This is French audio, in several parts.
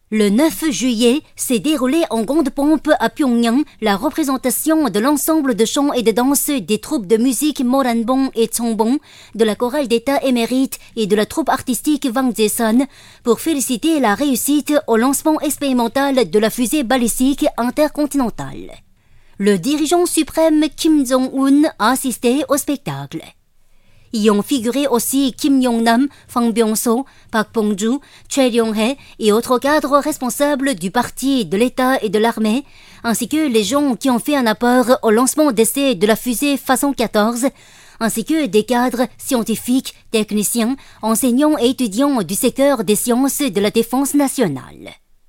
Le 9 juillet s'est déroulée en grande pompe à Pyongyang la représentation de l'ensemble de chants et de danse des troupes de musique Moranbong et Chongbong, de la chorale d'État émérite et de la troupe artistique Wang Jae-sun pour féliciter la réussite au lancement expérimental de la fusée balistique intercontinentale. Le dirigeant suprême Kim Jong-un a assisté au spectacle. Y ont figuré aussi Kim Yong-nam, Fang Byung-so, Park Bong-ju, Choi Ryong-hae et autres cadres responsables du parti, de l'État et de l'armée, ainsi que les gens qui ont fait un apport au lancement d'essai de la fusée Façon 14, ainsi que des cadres scientifiques, techniciens, enseignants et étudiants du secteur des sciences de la défense nationale.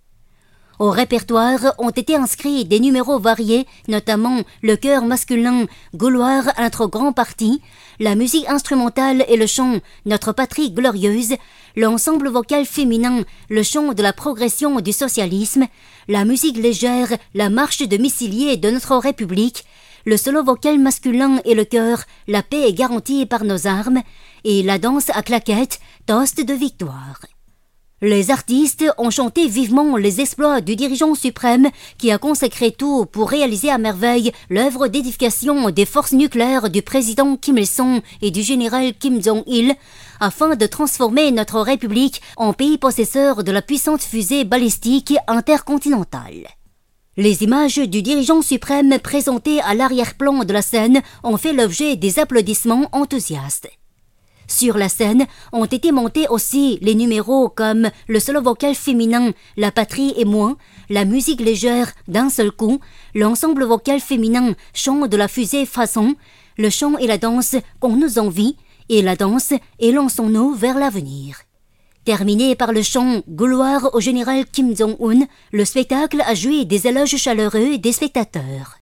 Au répertoire ont été inscrits des numéros variés, notamment le chœur masculin « Gloire à notre grand parti », la musique instrumentale et le chant « Notre patrie glorieuse », l'ensemble vocal féminin « Le chant de la progression du socialisme », la musique légère « La marche de missiliers de notre République », le solo vocal masculin et le chœur « La paix est garantie par nos armes » et la danse à claquettes « Toast de victoire ». Les artistes ont chanté vivement les exploits du dirigeant suprême qui a consacré tout pour réaliser à merveille l'œuvre d'édification des forces nucléaires du président Kim Il-sung et du général Kim Jong-il afin de transformer notre République en pays possesseur de la puissante fusée balistique intercontinentale. Les images du dirigeant suprême présentées à l'arrière-plan de la scène ont fait l'objet des applaudissements enthousiastes. Sur la scène ont été montés aussi les numéros comme le solo vocal féminin « La patrie et moi », la musique légère « D'un seul coup », l'ensemble vocal féminin « Chant de la fusée Façon », le chant et la danse « Qu'on nous envie » et la danse « Élançons-nous vers l'avenir ». Terminé par le chant « Gloire au général Kim Jong-un », le spectacle a joui des éloges chaleureux des spectateurs.